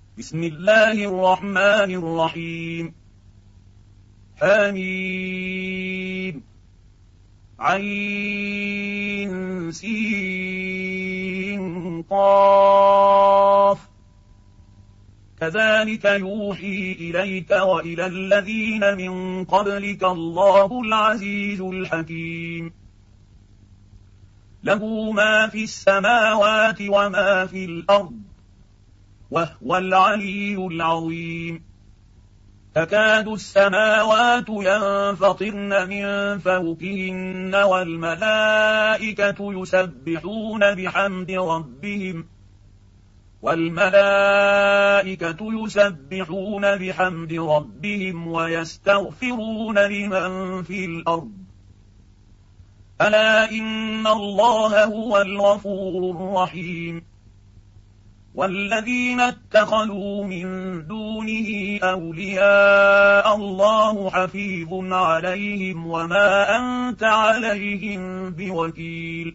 بسم الله الرحمن الرحيم. حميم عين سين قاف كذلك يوحي إليك وإلى الذين من قبلك الله العزيز الحكيم. له ما في السماوات وما في الأرض وهو العلي العظيم. تكاد السماوات ينفطرن من فوقهن والملائكة يسبحون بحمد ربهم ويستغفرون لمن في الأرض. ألا إن الله هو الغفور الرحيم. والذين اتخذوا من دونه أولياء الله حفيظ عليهم وما أنت عليهم بوكيل.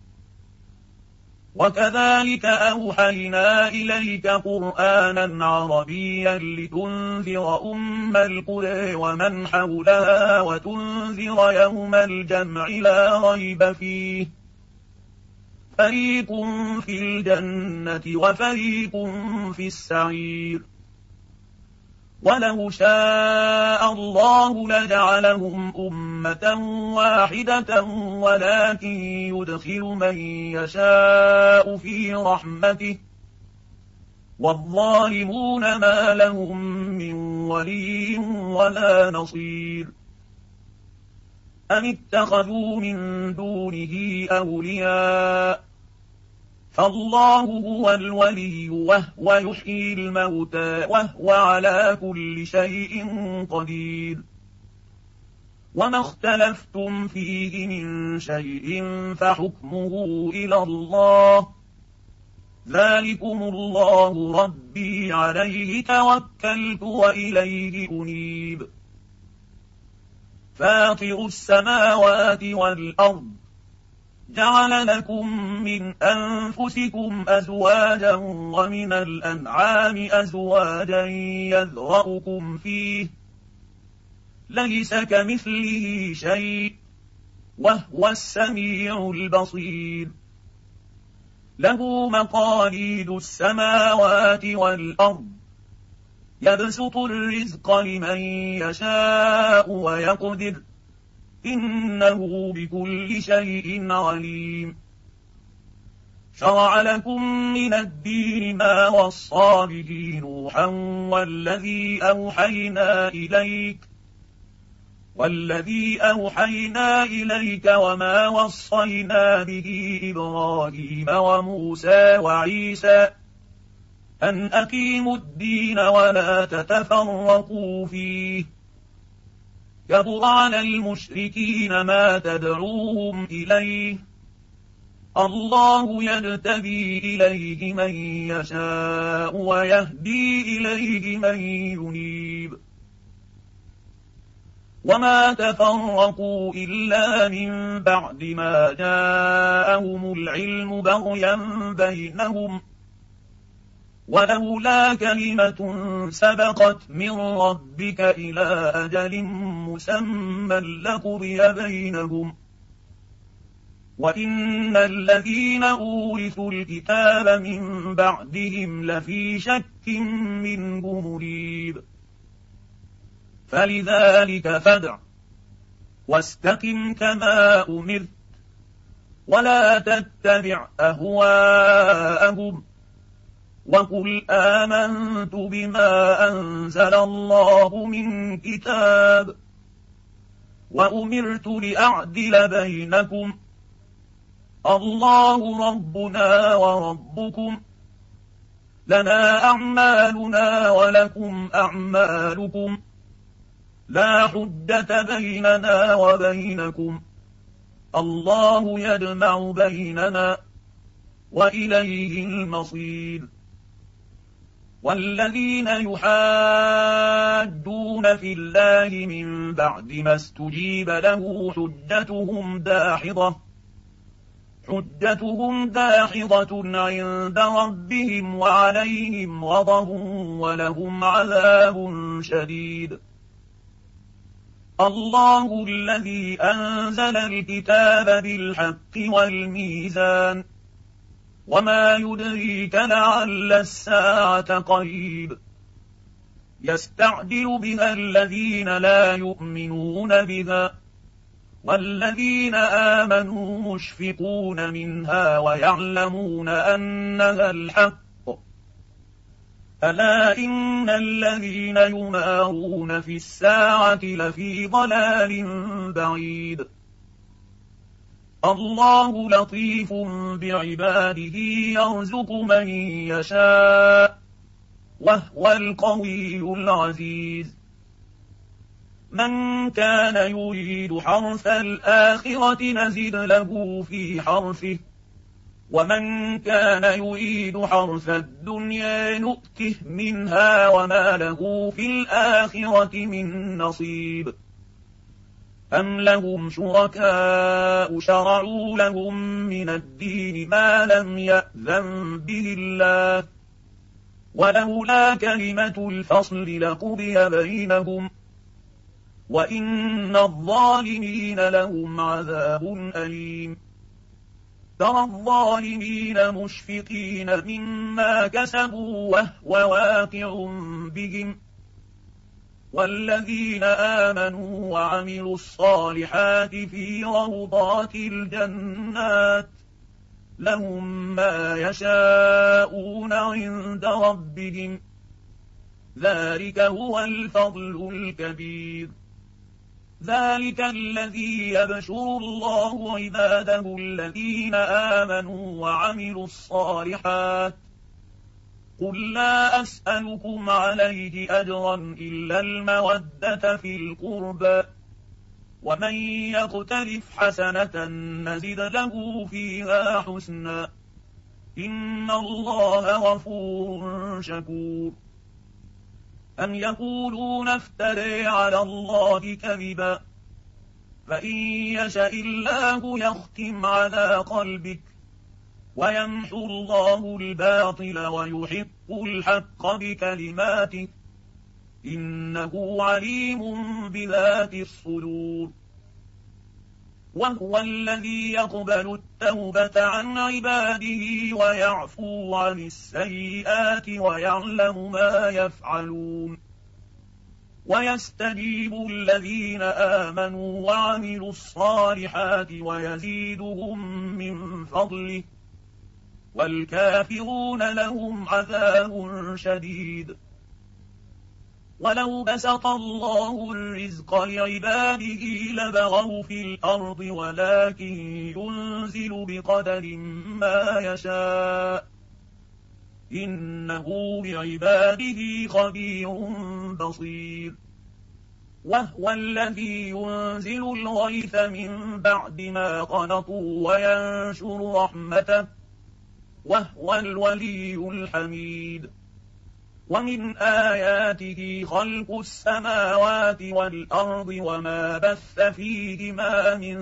وكذلك أوحينا إليك قرآنا عربيا لتنذر أم القرى ومن حولها وتنذر يوم الجمع لا ريب فيه، فريق في الجنة وفريق في السعير. ولو شاء الله لجعلهم أمة واحدة ولكن يدخل من يشاء في رحمته، والظالمون ما لهم من ولي ولا نصير. أم اتخذوا من دونه أولياء فالله هو الولي وهو يحيي الموتى وهو على كل شيء قدير. وما اختلفتم فيه من شيء فحكمه إلى الله، ذلكم الله ربي عليه توكلت وإليه أنيب. فاطر السماوات والأرض جعل لكم من أنفسكم أزواجا ومن الأنعام أزواجا يذرأكم فيه، ليس كمثله شيء وهو السميع البصير. له مقاليد السماوات والأرض يبسط الرزق لمن يشاء ويقدر، إنه بكل شيء عليم. شرع لكم من الدين ما وصى به نوحا والذي أوحينا إليك وما وصينا به إبراهيم وموسى وعيسى أن أقيموا الدين ولا تتفرقوا فيه، كبر على المشركين ما تدعوهم إليه، الله يجتبي إليه من يشاء ويهدي إليه من ينيب. وما تفرقوا إلا من بعد ما جاءهم العلم بغيا بينهم، ولولا كلمة سبقت من ربك إلى أجل مسمى لقضي بينهم، وإن الذين أورثوا الكتاب من بعدهم لفي شك منه مريب. فلذلك فادع واستقم كما أمرت ولا تتبع أهواءهم، وقل آمنت بما أنزل الله من كتاب وأمرت لأعدل بينكم، الله ربنا وربكم لنا أعمالنا ولكم أعمالكم، لا حجة بيننا وبينكم، الله يجمع بيننا وإليه المصير. والذين يحاجون في الله من بعد ما استجيب له حجتهم داحضة، حجتهم داحضة عند ربهم وعليهم غضب ولهم عذاب شديد. الله الذي أنزل الكتاب بالحق والميزان وما يدريك لعل الساعة قريب يستعجل بها الذين لا يؤمنون بها والذين آمنوا مشفقون منها ويعلمون أنها الحق ألا إن الذين يمارون في الساعة لفي ضلال بعيد. الله لطيف بعباده يرزق من يشاء وهو القوي العزيز. من كان يريد حرث الآخرة نزد له في حرثه ومن كان يريد حرث الدنيا نؤته منها وما له في الآخرة من نصيب. أم لهم شركاء شرعوا لهم من الدين ما لم يأذن به الله ولولا كلمة الفصل لقضي بينهم وإن الظالمين لهم عذاب أليم. ترى الظالمين مشفقين مما كسبوا وهو واقع بهم والذين آمنوا وعملوا الصالحات في روضات الجنات لهم ما يشاءون عند ربهم ذلك هو الفضل الكبير. ذلك الذي يبشر الله عباده الذين آمنوا وعملوا الصالحات قل لا أسألكم عليه أجرا إلا المودة في القربى ومن يقترف حسنة نزد له فيها حسنا إن الله غفور شكور. أم يقولون افتري على الله كذبا فإن يشاء الله يختم على قلبك ويمحو الله الباطل ويحق الحق بكلماته إنه عليم بذات الصدور. وهو الذي يقبل التوبة عن عباده ويعفو عن السيئات ويعلم ما يفعلون ويستجيب الذين آمنوا وعملوا الصالحات ويزيدهم من فضله والكافرون لهم عذاب شديد. ولو بسط الله الرزق لعباده لبغوا في الأرض ولكن ينزل بقدر ما يشاء إنه بعباده خبير بصير. وهو الذي ينزل الغيث من بعد ما قنطوا وينشر رحمته وهو الولي الحميد. ومن آياته خلق السماوات والأرض وما بث فيهما من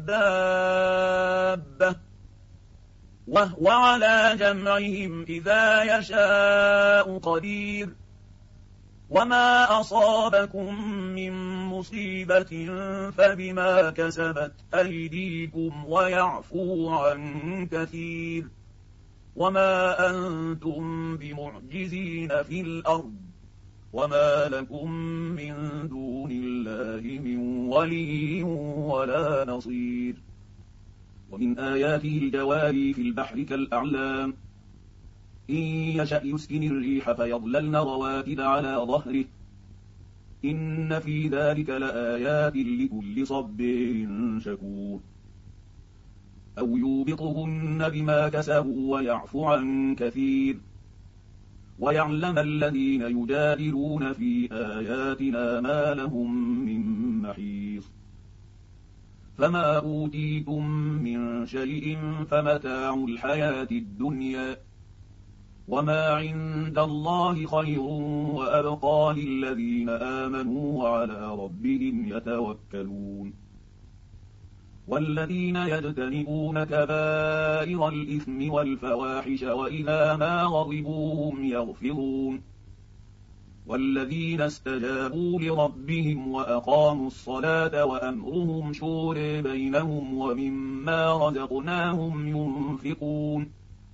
دابة وهو على جمعهم إذا يشاء قدير. وما أصابكم من مصيبة فبما كسبت أيديكم ويعفو عن كثير وما أنتم بمعجزين في الأرض وما لكم من دون الله من ولي ولا نصير. ومن آياته الجواري في البحر كالأعلام إن يشأ يسكن الريح فيظللن رواكد على ظهره إن في ذلك لآيات لكل صبر شكور. أو يوبقهن بما كسبوا ويعفو عن كثير ويعلم الذين يجادلون في آياتنا ما لهم من محيص. فما أوتيتم من شيء فمتاع الحياة الدنيا وما عند الله خير وأبقى للذين آمنوا وعلى ربهم يتوكلون. والذين يجتنبون كبائر الإثم والفواحش وإذا ما غضبوا هم يغفرون والذين استجابوا لربهم وأقاموا الصلاة وأمرهم شورى بينهم ومما رزقناهم ينفقون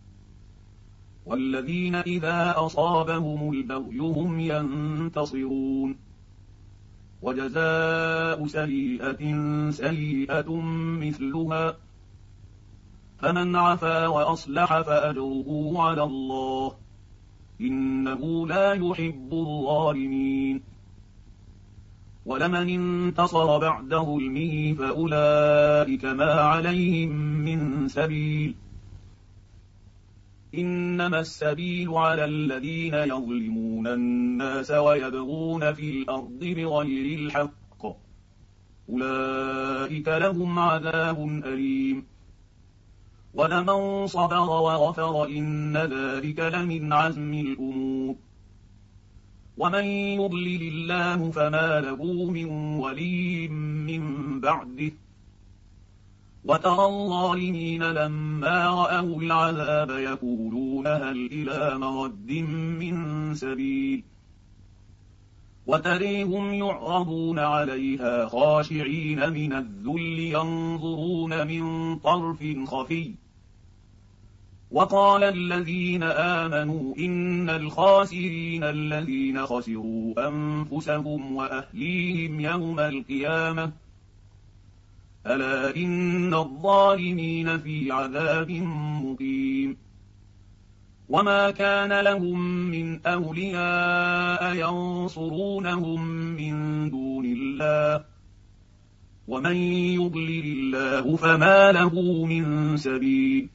والذين إذا أصابهم البغي هم ينتصرون وجزاء سيئة سيئة مثلها فمن عفا وأصلح فأجره على الله إنه لا يحب الظالمين ولمن انتصر بعد ظلمه فأولئك ما عليهم من سبيل إنما السبيل على الذين يظلمون الناس ويبغون في الأرض بغير الحق أولئك لهم عذاب أليم ولمن صبر وغفر إن ذلك لمن عزم الأمور ومن يضلل الله فما له من ولي من بعده وترى الظالمين لما رأوا العذاب يقولون هل إلى مرد من سبيل وتريهم يعرضون عليها خاشعين من الذل ينظرون من طرف خفي وقال الذين آمنوا إن الخاسرين الذين خسروا أنفسهم وأهليهم يوم القيامة ألا إن الظالمين في عذاب مقيم وما كان لهم من أولياء ينصرونهم من دون الله ومن يضلل الله فما له من سبيل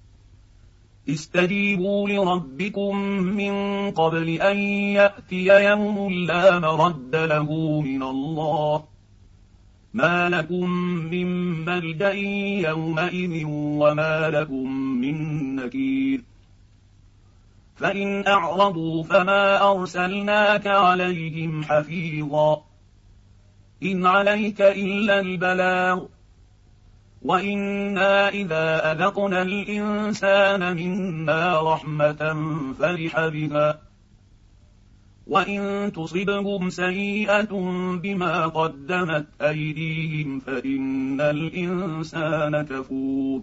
استجيبوا لربكم من قبل أن يأتي يوم لا مرد له من الله ما لكم من ملجأ يومئذ وما لكم من نكير فإن أعرضوا فما أرسلناك عليهم حفيظا إن عليك إلا البلاغ وإنا إذا أذقنا الإنسان منا رحمة فرح بها وإن تصبهم سيئة بما قدمت أيديهم فإن الإنسان كفور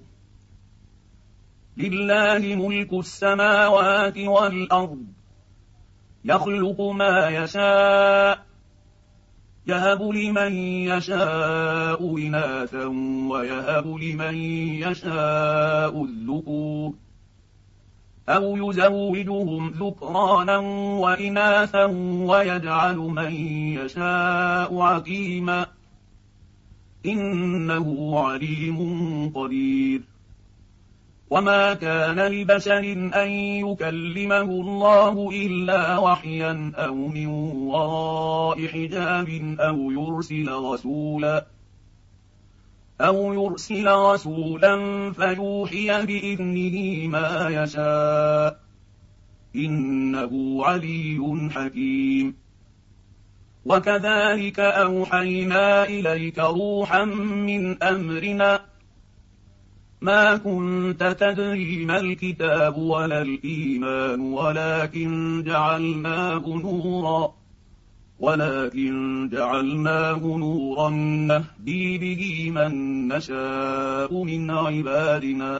لله ملك السماوات والأرض يخلق ما يشاء يهب لمن يشاء إناثا ويهب لمن يشاء الذكور أو يزوجهم ذكرانا وإناثا ويجعل من يشاء عقيما إنه عليم قدير وما كان لبشر أن يكلمه الله إلا وحيا أو من وراء حجاب أو يرسل رسولا فيوحي بإذنه ما يشاء إنه علي حكيم وكذلك أوحينا إليك روحا من أمرنا ما كنت تدري ما الكتاب ولا الإيمان ولكن جعلناه نورا نهدي به من نشاء من عبادنا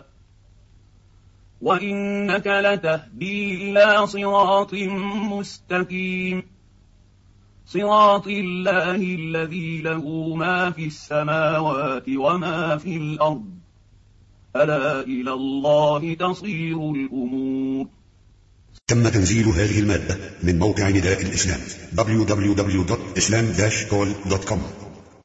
وإنك لتهدي إلى صراط مستقيم صراط الله الذي له ما في السماوات وما في الأرض ألا إلى الله تصير الأمور. تم تنزيل هذه المادة من موقع نداء الإسلام www.islam-call.com